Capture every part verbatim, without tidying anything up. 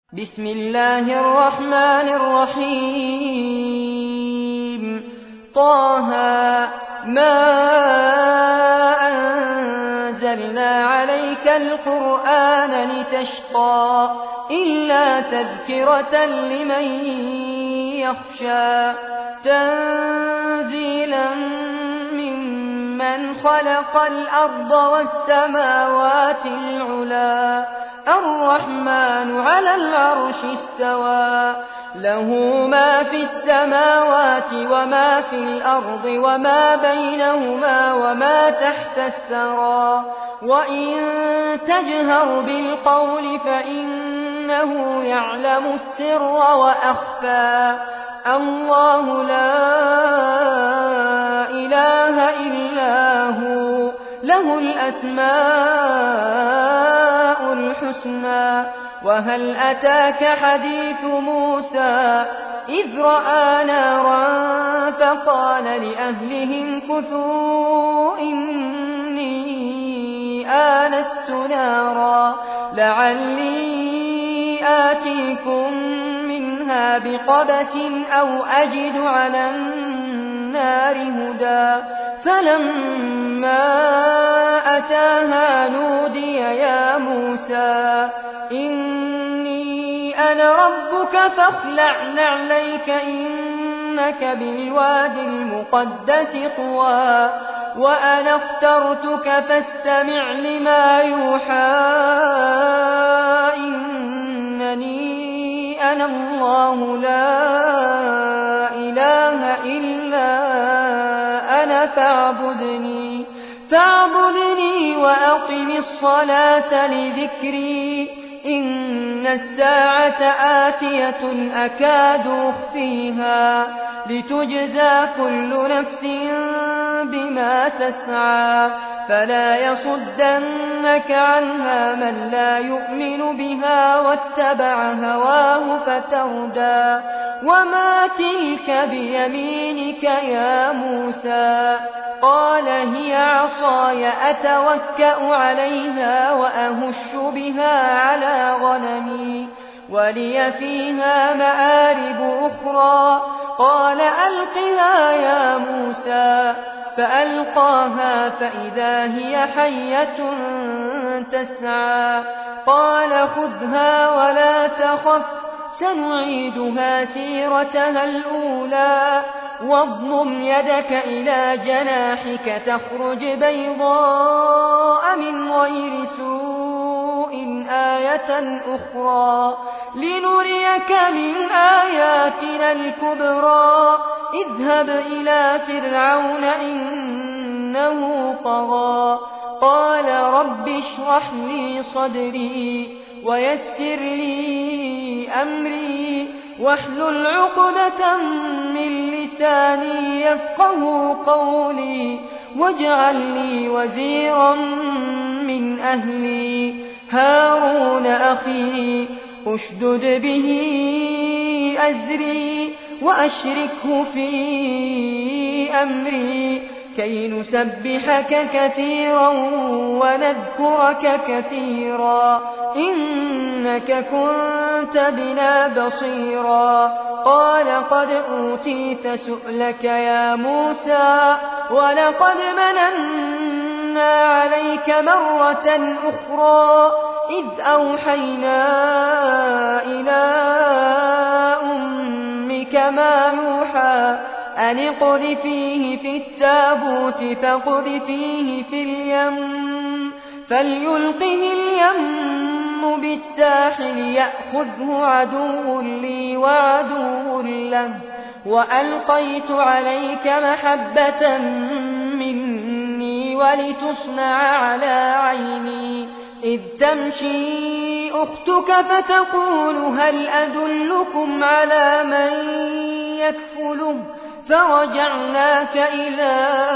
بسم الله الرحمن الرحيم طه ما أنزلنا عليك القرآن لتشقى إلا تذكرة لمن يخشى تنزيلا ممن خلق الأرض والسماوات العلى الرحمن على العرش استوى له ما في السماوات وما في الأرض وما بينهما وما تحت الثرى وإن تجهر بالقول فإنه يعلم السر وأخفى الله لا إله إلا هو له الأسماء الحسنى وهل أتاك حديث موسى إذ رأى نارا فقال لأهلهم كثوا إني آنست نارا لعلي آتيكم منها بقبس أو أجد على النار هدى فلما أتاها نودي يا موسى إني أنا ربك فاخلع نعليك إنك بالوادي المقدس طوى وأنا اخترتك فاستمع لما يوحى إنني أنا الله لا إله إلا أنا فاعبدني فاعبدني وأقم الصلاة لذكري إن الساعة آتية أكاد أخفيها لتجزى كل نفس بما تسعى فلا يصدنك عنها من لا يؤمن بها واتبع هواه فتردى وما تلك بيمينك يا موسى قال هي عصاي أتوكأ عليها وأهش بها على غنمي ولي فيها مآرب أخرى قال ألقها يا موسى فألقاها فإذا هي حية تسعى قال خذها ولا تخف سنعيدها سيرتها الأولى واضمم يدك إلى جناحك تخرج بيضاء من غير سوء آية أخرى لنريك من آياتنا الكبرى اذهب إلى فرعون إنه طغى قال رب اشرح لي صدري ويسر لي أمري واحلل عقدة من لساني يفقه قولي واجعل لي وزيرا من أهلي هارون أخي اشدد به أزري وأشركه في أمري كي نسبحك كثيرا ونذكرك كثيرا إنك كنت بنا بصيرا قال قد أوتيت سؤلك يا موسى ولقد مننا عليك مرة أخرى إذ أوحينا إلى أمك ما يوحى أن اقذفيه في التابوت فاقذفيه في اليم فليلقه اليم بالساحل يأخذه عدو لي وعدو له وألقيت عليك محبة مني ولتصنع على عيني إذ تمشي أختك فتقول هل أدلكم على من يكفله فرجعناك إلى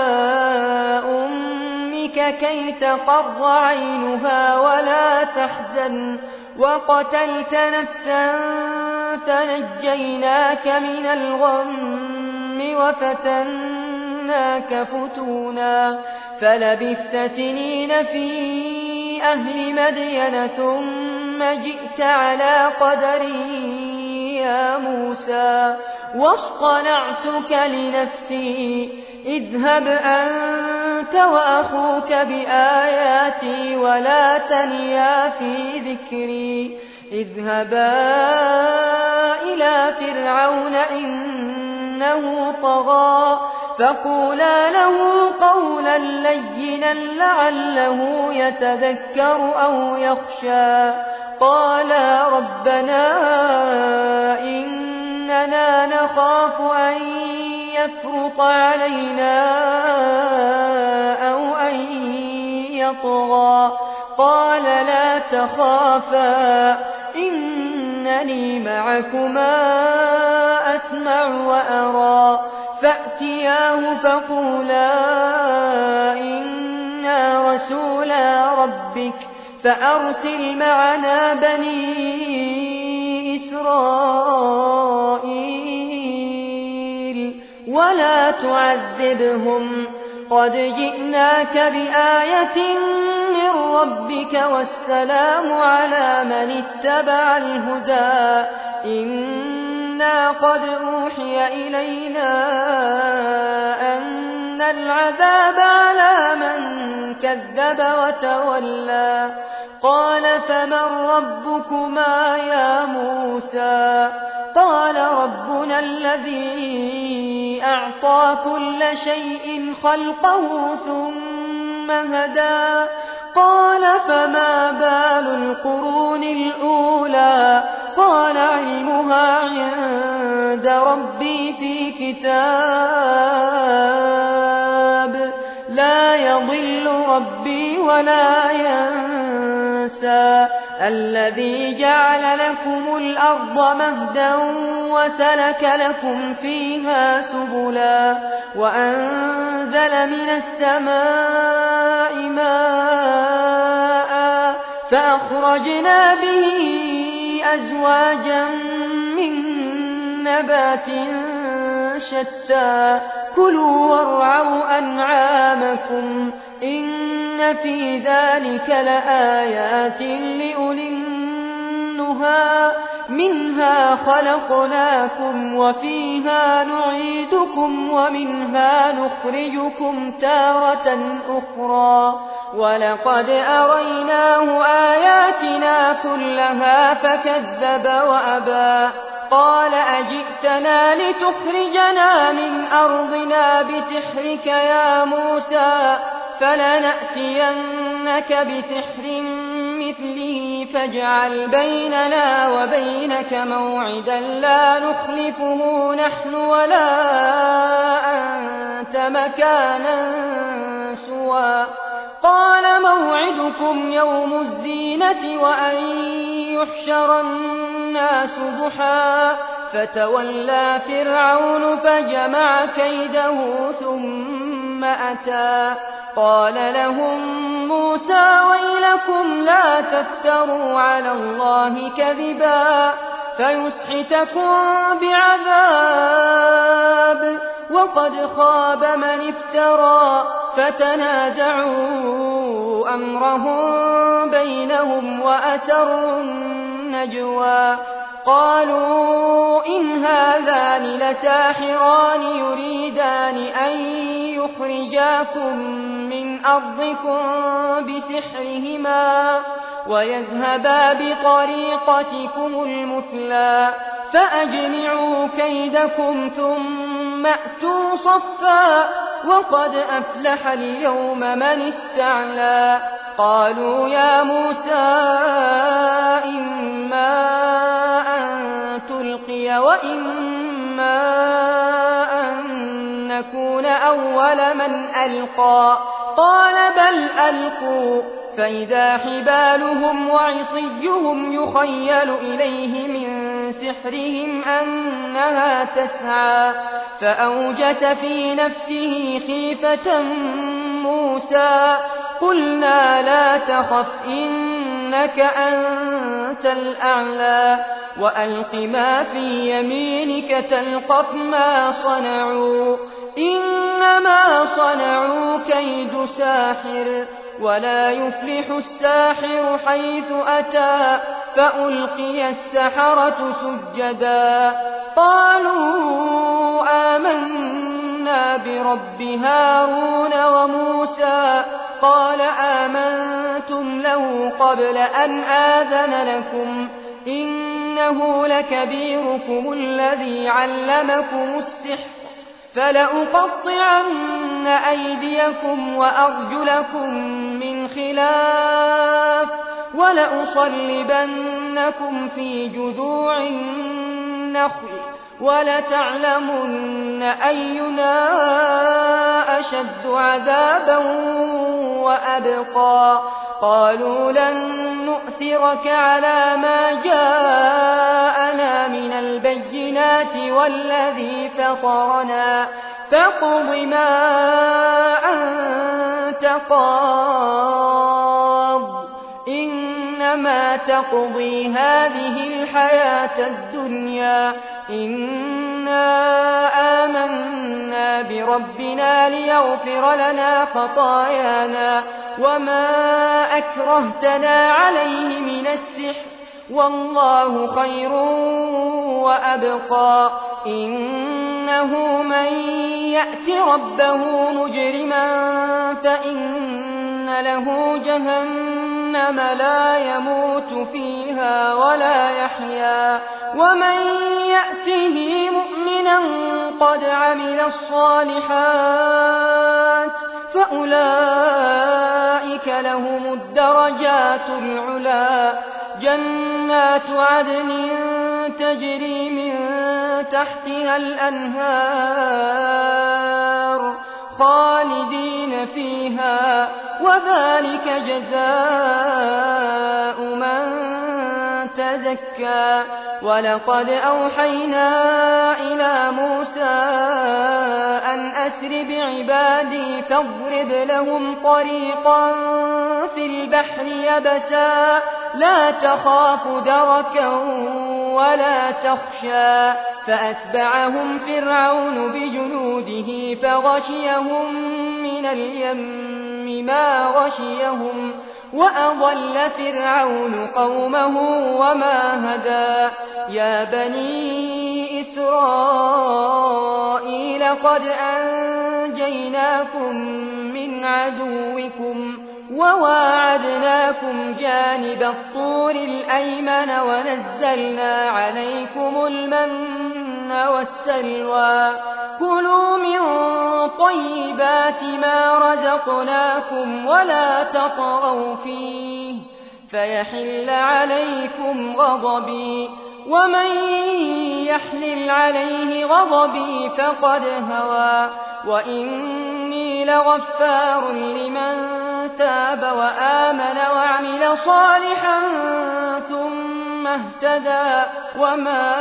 أمك كي تقر عينها ولا تحزن وقتلت نفسا فنجيناك من الغم وفتناك فتونا فلبثت سنين في أهل مدين ثم ثم جئت على قدري يا موسى واصطنعتك لنفسي اذهب أنت وأخوك بآياتي ولا تنيا في ذكري اذهبا إلى فرعون إنه طغى فقولا له قولا لينا لعله يتذكر أو يخشى قالا ربنا إننا نخاف أن يفرط علينا أو أن يطغى قال لا تخافا إنني معكما أسمع وأرى فأتياه فقولا إنا رسولا ربك فأرسل معنا بني إسرائيل ولا تعذبهم قد جئناك بآية من ربك والسلام على من اتبع الهدى إنا قد أوحي إلينا أن العذاب على من كذب وتولى قال فمن ربكما يا موسى قال ربنا الذي أعطى كل شيء خلقه ثم هدى قال فما بال القرون الأولى قال علمها عند ربي في كتاب لا يضل ربي ولا ينسى الذي جعل لكم الأرض مهدا وسلك لكم فيها سبلا وأنزل من السماء ماء فأخرجنا به أزواجا من نبات شتى كلوا وارعوا أنعامكم إن في ذلك لآيات لأولي النهى منها خلقناكم وفيها نعيدكم ومنها نخرجكم تارة أخرى ولقد أريناه آياتنا كلها فكذب وأبى قال أجئتنا لتخرجنا من أرضنا بسحرك يا موسى فلنأتينك بسحر مثله فاجعل بيننا وبينك موعدا لا نخلفه نحن ولا أنت مكانا سوى قال موعدكم يوم الزينة وأن يحشر الناس ضحى فتولى فرعون فجمع كيده ثم أتى قال لهم موسى ويلكم لا تفتروا على الله كذبا فيسحتكم بعذاب وقد خاب من افترى فتنازعوا أمرهم بينهم وأسروا النجوى قالوا إن هذان لساحران يريدان أن يخرجاكم من أرضكم بسحرهما ويذهبا بطريقتكم المثلى فأجمعوا كيدكم ثم أتوا صفا وقد أفلح اليوم من استعلى قالوا يا موسى إما أن تلقي وإما أن نكون أول من ألقى قال بل ألقوا فإذا حبالهم وعصيهم يخيل إليه من سحرهم أنها تسعى فأوجس في نفسه خيفة موسى قلنا لا تخف إنك أنت الأعلى وألق ما في يمينك تلقف ما صنعوا إنما صنعوا كيد ساحر ولا يفلح الساحر حيث أتى فألقي السحرة سجدا قالوا آمنا برب هارون وموسى قال آمنتم له قبل أن آذن لكم إنه لكبيركم الذي علمكم السحر فلأقطعن أيديكم وأرجلكم من خلاف ولأصلبنكم في جذوع النخل ولتعلمن أينا أشد عذابا وأبقى قالوا لن نؤثرك على ما جاءنا من البينات والذي فطرنا فاقض ما أنت قاض إنما تقضي هذه الحياة الدنيا إنا آمنا بربنا ليغفر لنا خطايانا وما أكرهتنا عليه من السحر والله خير وأبقى إنه من يأت ربه مجرما فإن له جهنم لا يموت فيها ولا يحيا ومن يأته مؤمنا قد عمل الصالحات فأولئك لهم الدرجات العلى جنات عدن تجري من تحتها الأنهار خالدين فيها وذلك جزاء من تزكى ولقد أوحينا إلى موسى أن أسر بعبادي فاضرب لهم طريقا في البحر يبسا لا تخاف دركا ولا تخشى فأتبعهم فرعون بجنوده فغشيهم من اليم ما غشيهم وأضل فرعون قومه وما هدى يا بني إسرائيل قد أنجيناكم من عدوكم وواعدناكم جانب الطور الأيمن ونزلنا عليكم المن والسلوى كلوا من طيبات ما رزقناكم ولا تطغوا فيه فيحل عليكم غضبي ومن يحلل عليه غضبي فقد هوى وإني لغفار لمن تاب وآمن وعمل صالحا ثم اهتدى وما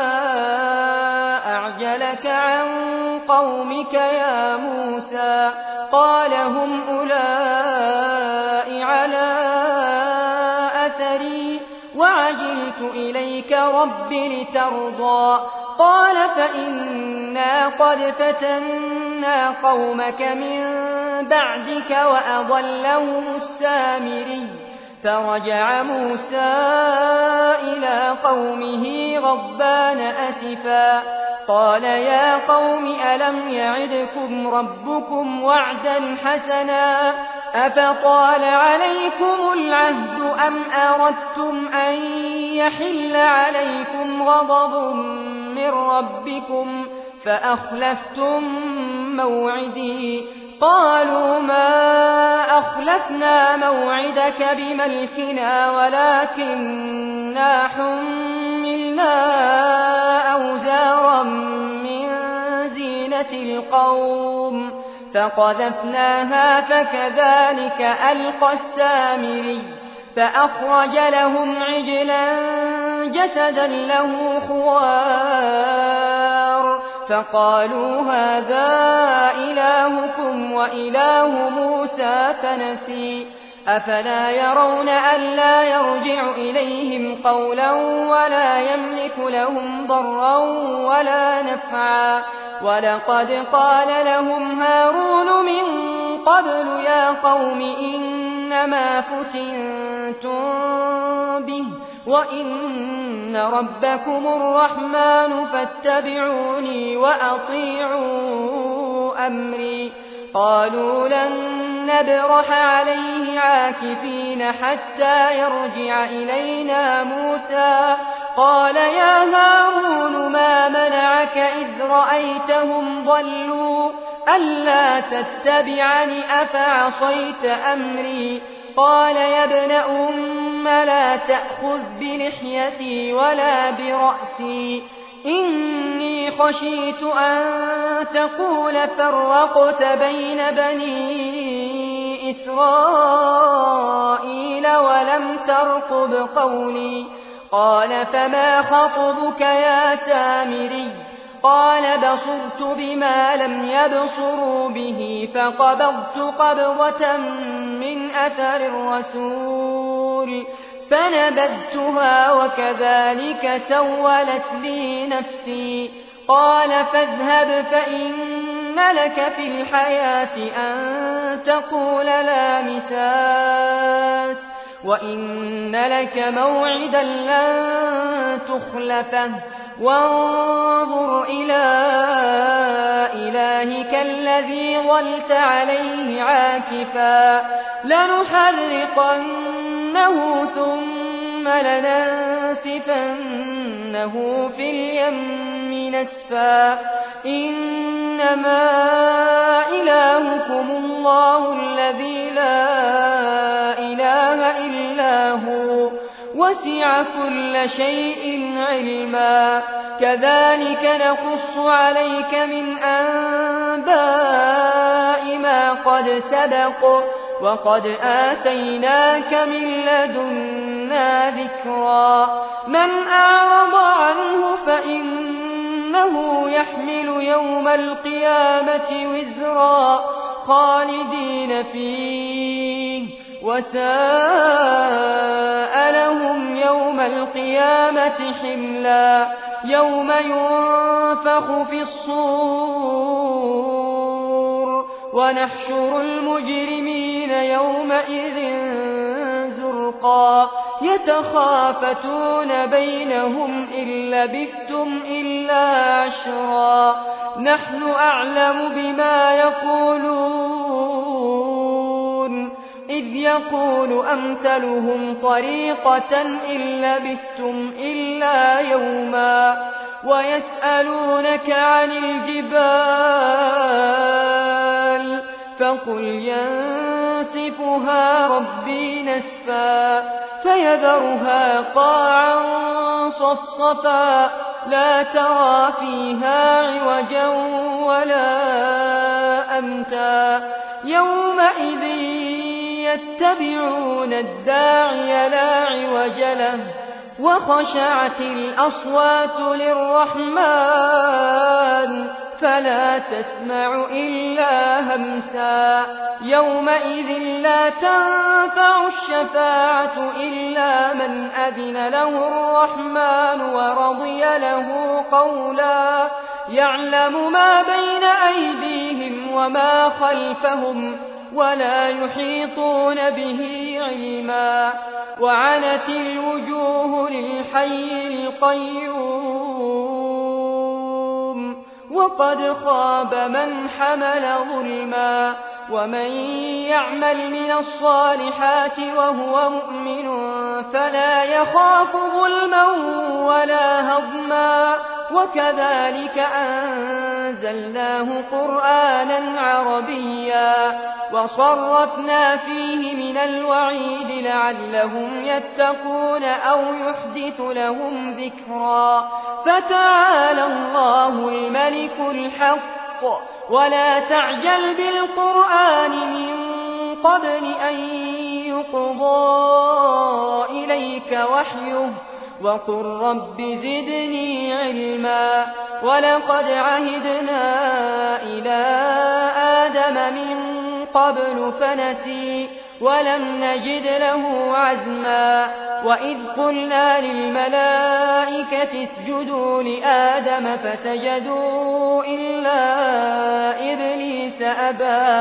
أعجلك عن قومك يا موسى قال هم أولئك على أثري وعجلت إليك رب لترضى قال فإنا قد فتنا قومك من بعدك وأضلهم السامري فرجع موسى إلى قومه غضبان أسفا قال يا قوم ألم يعدكم ربكم وعدا حسنا أفطال عليكم العهد أم أردتم أن يحل عليكم غضب من ربكم فأخلفتم موعدي قالوا ما أخلفنا موعدك بملكنا ولكننا حملنا أوزارا من زينة القوم فقذفناها فكذلك ألقى السامري فأخرج لهم عجلا جسدا له خوار فقالوا هذا إلهكم وإله موسى فنسي أفلا يرون ألا يرجع إليهم قولا ولا يملك لهم ضرا ولا نفعا ولقد قال لهم هارون من قبل يا قوم إنما فتنتم به وإن ربكم الرحمن فاتبعوني وأطيعوا أمري قالوا لن نبرح عليه عاكفين حتى يرجع إلينا موسى قال يا هارون ما منعك إذ رأيتهم ضلوا ألا تتبعني أفعصيت أمري قال يا ابن أم لا تأخذ بلحيتي ولا برأسي إني خشيت أن تقول فرقت بين بني إسرائيل ولم ترقب قولي قال فما خطبك يا سامري قال بصرت بما لم يبصروا به فقبضت قبضة من أثر الرسول فنبذتها وكذلك سولت لي نفسي قال فاذهب فإن لك في الحياة أن تقول لا مساس وإن لك موعدا لن تخلفه وانظر إلى إلهك الذي ظلت عليه عاكفا لنحرقنه ثم لننسفنه في اليم نسفا إنما إلهكم الله الذي لا إله إلا هو وسع كل شيء علما كذلك نقص عليك من أنباء ما قد سبق وقد آتيناك من لدنا ذكرا من أعرض عنه فإنه يحمل يوم القيامة وزرا خالدين فيه وساء لهم يوم القيامة حملا يوم ينفخ في الصور ونحشر المجرمين يومئذ زرقا يتخافتون بينهم إن لبثتم إلا عشرا نحن أعلم بما يقولون إذ يقول أمثلهم طريقة إن لبثتم إلا يوما ويسألونك عن الجبال فقل ينسفها ربي نسفا فيذرها قاعا صفصفا لا ترى فيها عوجا ولا أمتا يومئذ يتبعون الداعي لا عوج له وخشعت الأصوات للرحمن فلا تسمع إلا همسا يومئذ لا تنفع الشفاعة إلا من أذن له الرحمن ورضي له قولا يعلم ما بين أيديهم وما خلفهم ولا يحيطون به علما وعنت الوجوه للحي القيوم وقد خاب من حمل ظلما ومن يعمل من الصالحات وهو مؤمن فلا يخاف ظلما ولا هضما وكذلك أنزلناه قرآنا عربيا وصرفنا فيه من الوعيد لعلهم يتقون أو يحدث لهم ذكرا فتعالى الله الملك الحق ولا تعجل بالقرآن من قبل أن يقضى إليك وحيه وقل رب زدني علما ولقد عهدنا إلى آدم من قبل فنسي ولم نجد له عزما وإذ قلنا للملائكة اسجدوا لآدم فسجدوا إلا إبليس أبى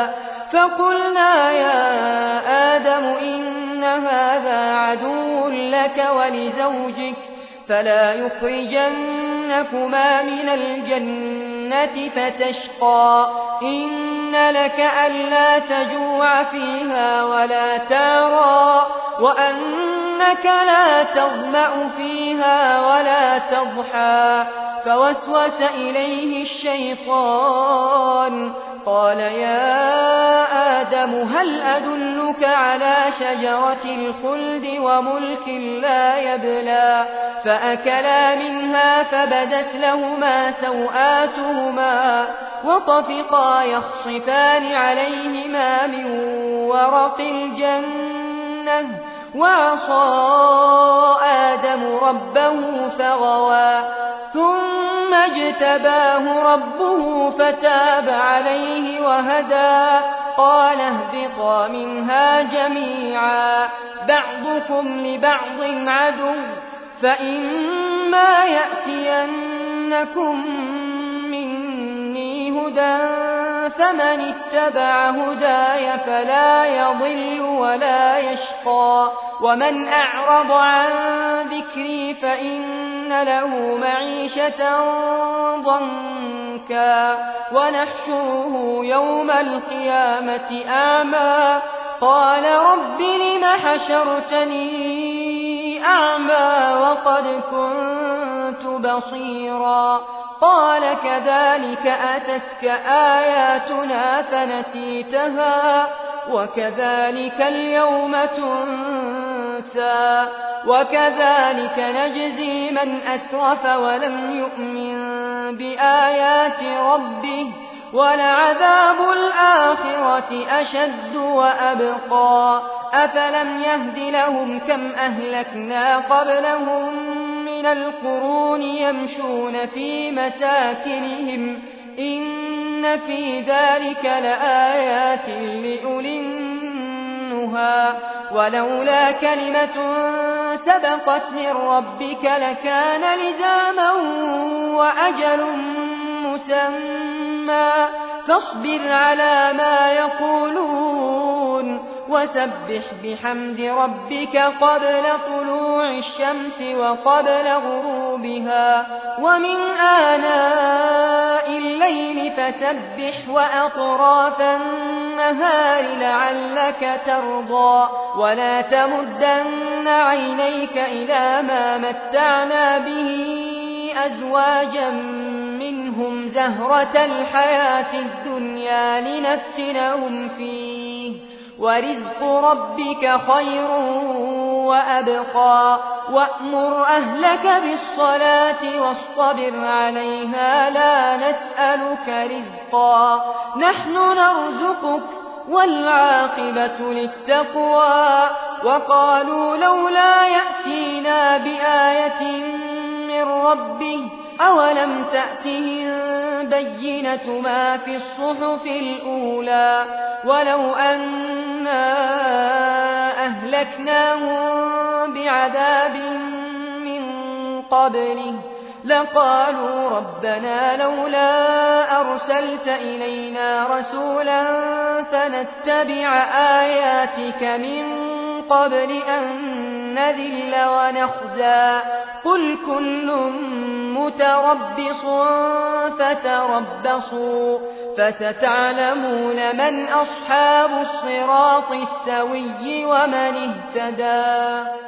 فقلنا يا آدم إن هذا عدو لك ولزوجك فلا يخرجنكما من الجنة فتشقى إن لك ألا تجوع فيها ولا تعرى وأنك لا تظمأ فيها ولا تضحى فوسوس إليه الشيطان قال يا آدم هل أدلك على شجرة الخلد وملك لا يبلى فأكلا منها فبدت لهما سوآتهما وطفقا يخصفان عليهما من ورق الجنة وعصى آدم ربه فغوى ثم اجتباه ربه فتاب عليه وهدى قال اهبطا منها جميعا بعضكم لبعض عدو فإما يأتينكم مني هدى فمن اتبع هداي فلا يضل ولا يشقى ومن أعرض عن ذكري فإن له معيشة ضنكا ونحشره يوم القيامة أعمى قال رب لم حشرتني أعمى وقد كنت بصيرا قال كذلك أتتك آياتنا فنسيتها وكذلك اليوم تنسى وكذلك نجزي من أسرف ولم يؤمن بآيات ربه ولعذاب الآخرة أشد وأبقى أفلم يهد لهم كم أهلكنا قبلهم من القرون يمشون في مساكنهم إن في ذلك لآيات لأولي النهى ولولا كلمة سبقت من ربك لكان لزاما وأجل مسمى فاصبر على ما يقولون وسبح بحمد ربك قبل طلوع الشمس وقبل غروبها ومن آناء الليل فسبح وأطراف النهار لعلك ترضى ولا تمدن عينيك إلى ما متعنا به أزواجا منهم زهرة الحياة الدنيا لنفتنهم فيه ورزق ربك خير وأبقى وأمر أهلك بالصلاة واصطبر عليها لا نسألك رزقا نحن نرزقك والعاقبة للتقوى وقالوا لولا يأتينا بآية من ربه أولم تأتهم بينة ما في الصحف الأولى ولو أنا أهلكناهم بعذاب من قبله لقالوا ربنا لولا أرسلت إلينا رسولا فنتبع آياتك من قبل أن نذل ونخزى قل كل متربص فتربصوا فستعلمون من أصحاب الصراط السوي ومن اهتدى